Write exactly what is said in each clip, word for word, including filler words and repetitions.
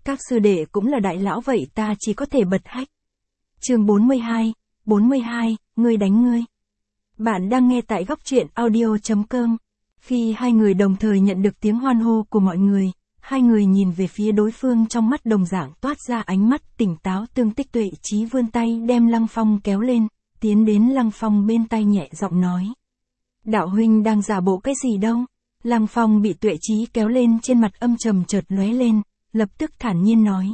Các sư đệ cũng là đại lão vậy ta chỉ có thể bật hách. Chương bốn mươi hai, bốn mươi hai, ngươi đánh ngươi. Bạn đang nghe tại góc truyện audio chấm com. Khi hai người đồng thời nhận được tiếng hoan hô của mọi người, hai người nhìn về phía đối phương trong mắt đồng dạng toát ra ánh mắt tỉnh táo tương tích. Tuệ Chí vươn tay đem Lăng Phong kéo lên, tiến đến Lăng Phong bên tai nhẹ giọng nói. Đạo huynh đang giả bộ cái gì đâu? Lăng Phong bị Tuệ Chí kéo lên, trên mặt âm trầm chợt lóe lên, lập tức thản nhiên nói.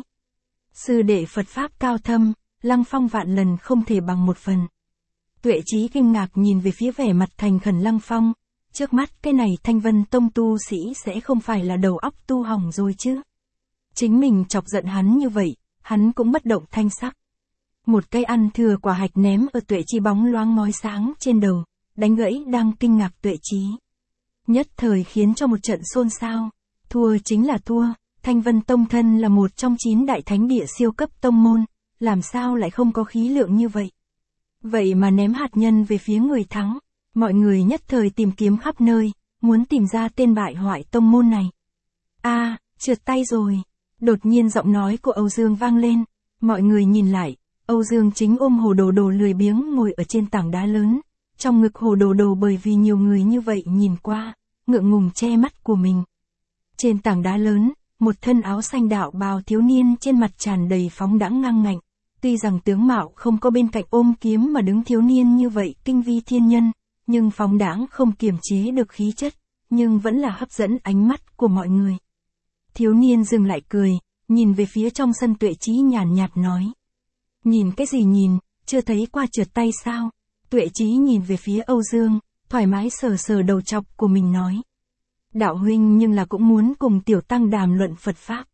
Sư đệ Phật Pháp cao thâm, Lăng Phong vạn lần không thể bằng một phần. Tuệ Chí kinh ngạc nhìn về phía vẻ mặt thành khẩn Lăng Phong, trước mắt cái này Thanh Vân Tông tu sĩ sẽ không phải là đầu óc tu hỏng rồi chứ. Chính mình chọc giận hắn như vậy, hắn cũng bất động thanh sắc. Một cây ăn thừa quả hạch ném ở Tuệ Chí bóng loáng ngói sáng trên đầu, đánh gãy đang kinh ngạc Tuệ Chí. Nhất thời khiến cho một trận xôn xao, thua chính là thua, Thanh Vân Tông thân là một trong chín đại thánh địa siêu cấp tông môn, làm sao lại không có khí lượng như vậy. Vậy mà ném hạt nhân về phía người thắng, mọi người nhất thời tìm kiếm khắp nơi, muốn tìm ra tên bại hoại tông môn này. A, à, trượt tay rồi. Đột nhiên giọng nói của Âu Dương vang lên, mọi người nhìn lại, Âu Dương chính ôm Hồ Đồ Đồ lười biếng ngồi ở trên tảng đá lớn, trong ngực Hồ Đồ Đồ bởi vì nhiều người như vậy nhìn qua, ngượng ngùng che mắt của mình. Trên tảng đá lớn, một thân áo xanh đạo bào thiếu niên trên mặt tràn đầy phóng đãng ngang ngạnh, tuy rằng tướng mạo không có bên cạnh ôm kiếm mà đứng thiếu niên như vậy kinh vi thiên nhân, nhưng phóng đãng không kiềm chế được khí chất, nhưng vẫn là hấp dẫn ánh mắt của mọi người. Thiếu niên dừng lại cười, nhìn về phía trong sân. Tuệ Chí nhàn nhạt nói. Nhìn cái gì nhìn, chưa thấy qua trượt tay sao? Tuệ Chí nhìn về phía Âu Dương, thoải mái sờ sờ đầu chọc của mình nói. Đạo huynh nhưng là cũng muốn cùng tiểu tăng đàm luận Phật Pháp.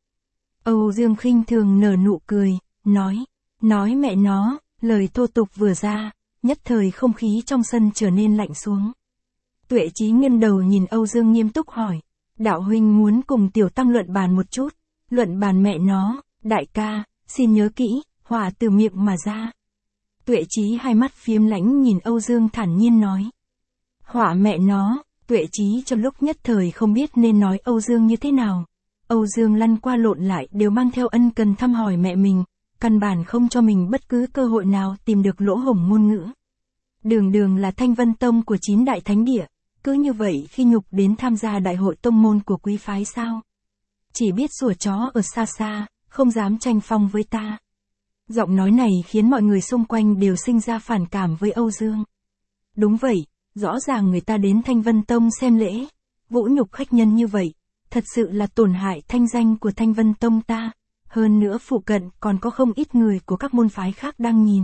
Âu Dương khinh thường nở nụ cười, nói. Nói mẹ nó, lời thô tục vừa ra, nhất thời không khí trong sân trở nên lạnh xuống. Tuệ Chí nghiêng đầu nhìn Âu Dương nghiêm túc hỏi. Đạo huynh muốn cùng tiểu tăng luận bàn một chút. Luận bàn mẹ nó, đại ca, xin nhớ kỹ, hỏa từ miệng mà ra. Tuệ Chí hai mắt phiếm lãnh nhìn Âu Dương thản nhiên nói. Hỏa mẹ nó, Tuệ Chí trong lúc nhất thời không biết nên nói Âu Dương như thế nào. Âu Dương lăn qua lộn lại đều mang theo ân cần thăm hỏi mẹ mình, căn bản không cho mình bất cứ cơ hội nào tìm được lỗ hổng ngôn ngữ. Đường đường là Thanh Vân Tông của chín đại thánh địa, cứ như vậy khi nhục đến tham gia đại hội tông môn của quý phái sao? Chỉ biết sủa chó ở xa xa, không dám tranh phong với ta. Giọng nói này khiến mọi người xung quanh đều sinh ra phản cảm với Âu Dương. Đúng vậy, rõ ràng người ta đến Thanh Vân Tông xem lễ, vũ nhục khách nhân như vậy, thật sự là tổn hại thanh danh của Thanh Vân Tông ta. Hơn nữa phụ cận còn có không ít người của các môn phái khác đang nhìn.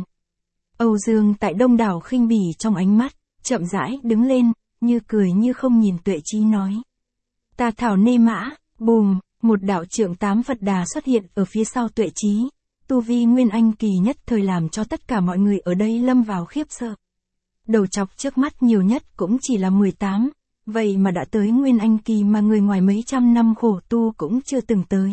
Âu Dương tại đông đảo khinh bỉ trong ánh mắt, chậm rãi đứng lên, như cười như không nhìn Tuệ Chí nói. Ta thảo nê mã, bùm, một đạo trượng tám Phật Đà xuất hiện ở phía sau Tuệ Chí. Tu vi Nguyên Anh kỳ nhất thời làm cho tất cả mọi người ở đây lâm vào khiếp sợ. Đầu chọc trước mắt nhiều nhất cũng chỉ là mười tám, vậy mà đã tới Nguyên Anh kỳ mà người ngoài mấy trăm năm khổ tu cũng chưa từng tới.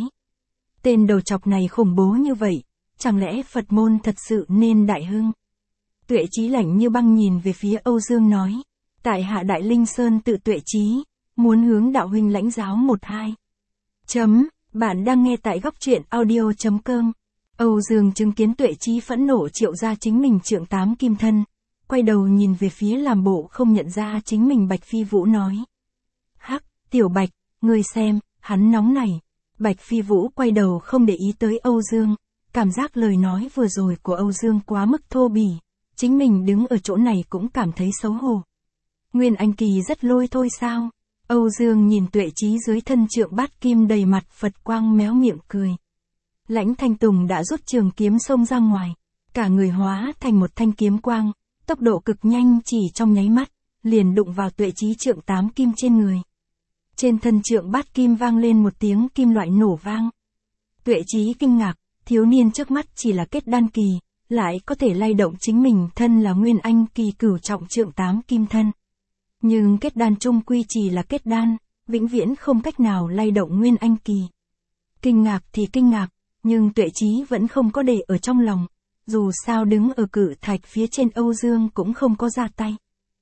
Tên đầu chọc này khủng bố như vậy, chẳng lẽ Phật môn thật sự nên đại hưng? Tuệ Chí lạnh như băng nhìn về phía Âu Dương nói. Tại hạ Đại Linh Sơn tự Tuệ Chí, muốn hướng đạo huynh lãnh giáo một hai. Chấm, bạn đang nghe tại góc truyện audio chấm com. Âu Dương chứng kiến Tuệ Chí phẫn nộ triệu ra chính mình trượng tám kim thân, quay đầu nhìn về phía làm bộ không nhận ra chính mình Bạch Phi Vũ nói. Hắc, tiểu Bạch, ngươi xem, hắn nóng này. Bạch Phi Vũ quay đầu không để ý tới Âu Dương, cảm giác lời nói vừa rồi của Âu Dương quá mức thô bỉ, chính mình đứng ở chỗ này cũng cảm thấy xấu hổ. Nguyên Anh kỳ rất lôi thôi sao? Âu Dương nhìn Tuệ Chí dưới thân trượng bát kim đầy mặt Phật quang méo miệng cười. Lãnh Thanh Tùng đã rút trường kiếm xông ra ngoài, cả người hóa thành một thanh kiếm quang, tốc độ cực nhanh chỉ trong nháy mắt, liền đụng vào Tuệ Chí trượng tám kim trên người. Trên thân trượng bát kim vang lên một tiếng kim loại nổ vang. Tuệ Chí kinh ngạc, thiếu niên trước mắt chỉ là kết đan kỳ, lại có thể lay động chính mình thân là Nguyên Anh kỳ cửu trọng trượng tám kim thân. Nhưng kết đan chung quy chỉ là kết đan, vĩnh viễn không cách nào lay động Nguyên Anh kỳ. Kinh ngạc thì kinh ngạc, nhưng Tuệ Chí vẫn không có để ở trong lòng, dù sao đứng ở cự thạch phía trên Âu Dương cũng không có ra tay.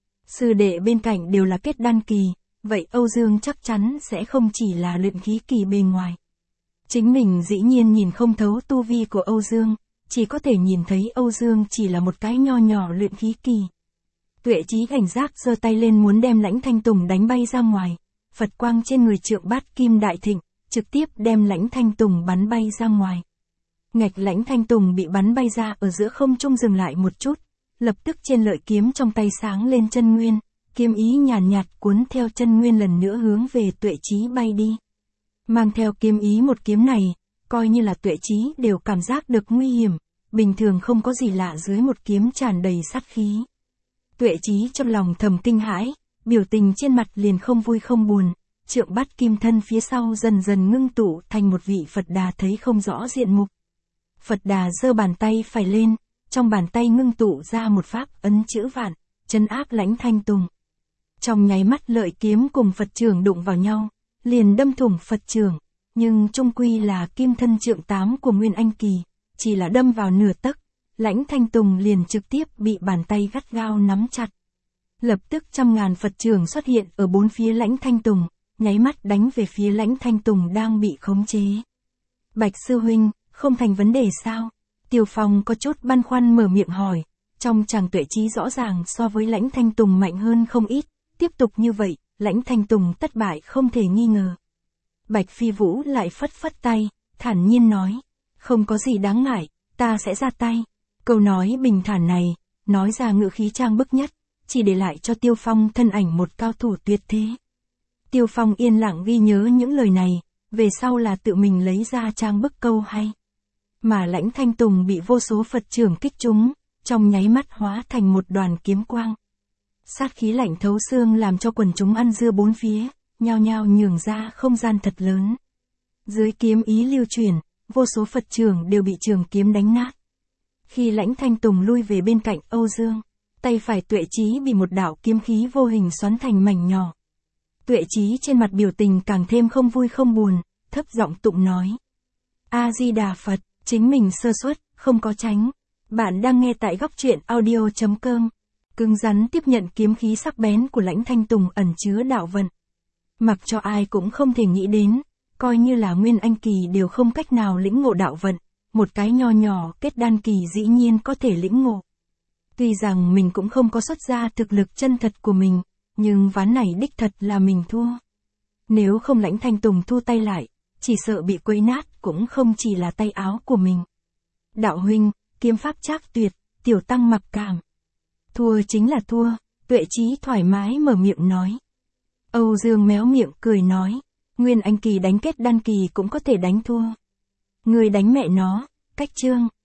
Sư đệ bên cạnh đều là kết đan kỳ, vậy Âu Dương chắc chắn sẽ không chỉ là luyện khí kỳ bề ngoài. Chính mình dĩ nhiên nhìn không thấu tu vi của Âu Dương, chỉ có thể nhìn thấy Âu Dương chỉ là một cái nho nhỏ luyện khí kỳ. Tuệ Chí cảnh giác giơ tay lên muốn đem Lãnh Thanh Tùng đánh bay ra ngoài, Phật quang trên người Trượng Bát Kim đại thịnh, trực tiếp đem Lãnh Thanh Tùng bắn bay ra ngoài. Ngạch Lãnh Thanh Tùng bị bắn bay ra ở giữa không trung dừng lại một chút, lập tức trên lợi kiếm trong tay sáng lên chân nguyên, kiếm ý nhàn nhạt, nhạt cuốn theo chân nguyên lần nữa hướng về Tuệ Chí bay đi. Mang theo kiếm ý một kiếm này, coi như là Tuệ Chí đều cảm giác được nguy hiểm, bình thường không có gì lạ dưới một kiếm tràn đầy sát khí. Tuệ Chí trong lòng thầm kinh hãi, biểu tình trên mặt liền không vui không buồn, Trượng Bát Kim thân phía sau dần dần ngưng tụ thành một vị Phật Đà thấy không rõ diện mục. Phật Đà giơ bàn tay phải lên, trong bàn tay ngưng tụ ra một pháp ấn chữ vạn, trấn áp Lãnh Thanh Tùng. Trong nháy mắt lợi kiếm cùng Phật trưởng đụng vào nhau, liền đâm thủng Phật trưởng, nhưng chung quy là kim thân trượng tám của Nguyên Anh Kỳ, chỉ là đâm vào nửa tấc, Lãnh Thanh Tùng liền trực tiếp bị bàn tay gắt gao nắm chặt. Lập tức trăm ngàn Phật trưởng xuất hiện ở bốn phía Lãnh Thanh Tùng, nháy mắt đánh về phía Lãnh Thanh Tùng đang bị khống chế. Bạch sư huynh, không thành vấn đề sao? Tiêu Phong có chút băn khoăn mở miệng hỏi, trong chàng Tuệ Chí rõ ràng so với Lãnh Thanh Tùng mạnh hơn không ít, tiếp tục như vậy, Lãnh Thanh Tùng thất bại không thể nghi ngờ. Bạch Phi Vũ lại phất phất tay, thản nhiên nói, không có gì đáng ngại, ta sẽ ra tay. Câu nói bình thản này, nói ra ngữ khí trang bức nhất, chỉ để lại cho Tiêu Phong thân ảnh một cao thủ tuyệt thế. Tiêu Phong yên lặng ghi nhớ những lời này, về sau là tự mình lấy ra trang bức câu hay. Mà Lãnh Thanh Tùng bị vô số Phật trưởng kích trúng, trong nháy mắt hóa thành một đoàn kiếm quang. Sát khí lạnh thấu xương làm cho quần chúng ăn dưa bốn phía, nhao nhao nhường ra không gian thật lớn. Dưới kiếm ý lưu truyền, vô số Phật trưởng đều bị trường kiếm đánh nát. Khi Lãnh Thanh Tùng lui về bên cạnh Âu Dương, tay phải Tuệ Chí bị một đạo kiếm khí vô hình xoắn thành mảnh nhỏ. Tuệ Chí trên mặt biểu tình càng thêm không vui không buồn, thấp giọng tụng nói. A-di-đà Phật, chính mình sơ suất, không có tránh. Bạn đang nghe tại góc truyện audio chấm com. Cứng rắn tiếp nhận kiếm khí sắc bén của Lãnh Thanh Tùng ẩn chứa đạo vận. Mặc cho ai cũng không thể nghĩ đến, coi như là Nguyên Anh Kỳ đều không cách nào lĩnh ngộ đạo vận, một cái nho nhỏ kết đan kỳ dĩ nhiên có thể lĩnh ngộ. Tuy rằng mình cũng không có xuất ra thực lực chân thật của mình, nhưng ván này đích thật là mình thua. Nếu không Lãnh Thanh Tùng thu tay lại, chỉ sợ bị quấy nát cũng không chỉ là tay áo của mình. Đạo huynh, kiếm pháp trác tuyệt, tiểu tăng mặc cảm. Thua chính là thua, Tuệ Chí thoải mái mở miệng nói. Âu Dương méo miệng cười nói, Nguyên Anh Kỳ đánh kết đan kỳ cũng có thể đánh thua. Người đánh mẹ nó, cách chương.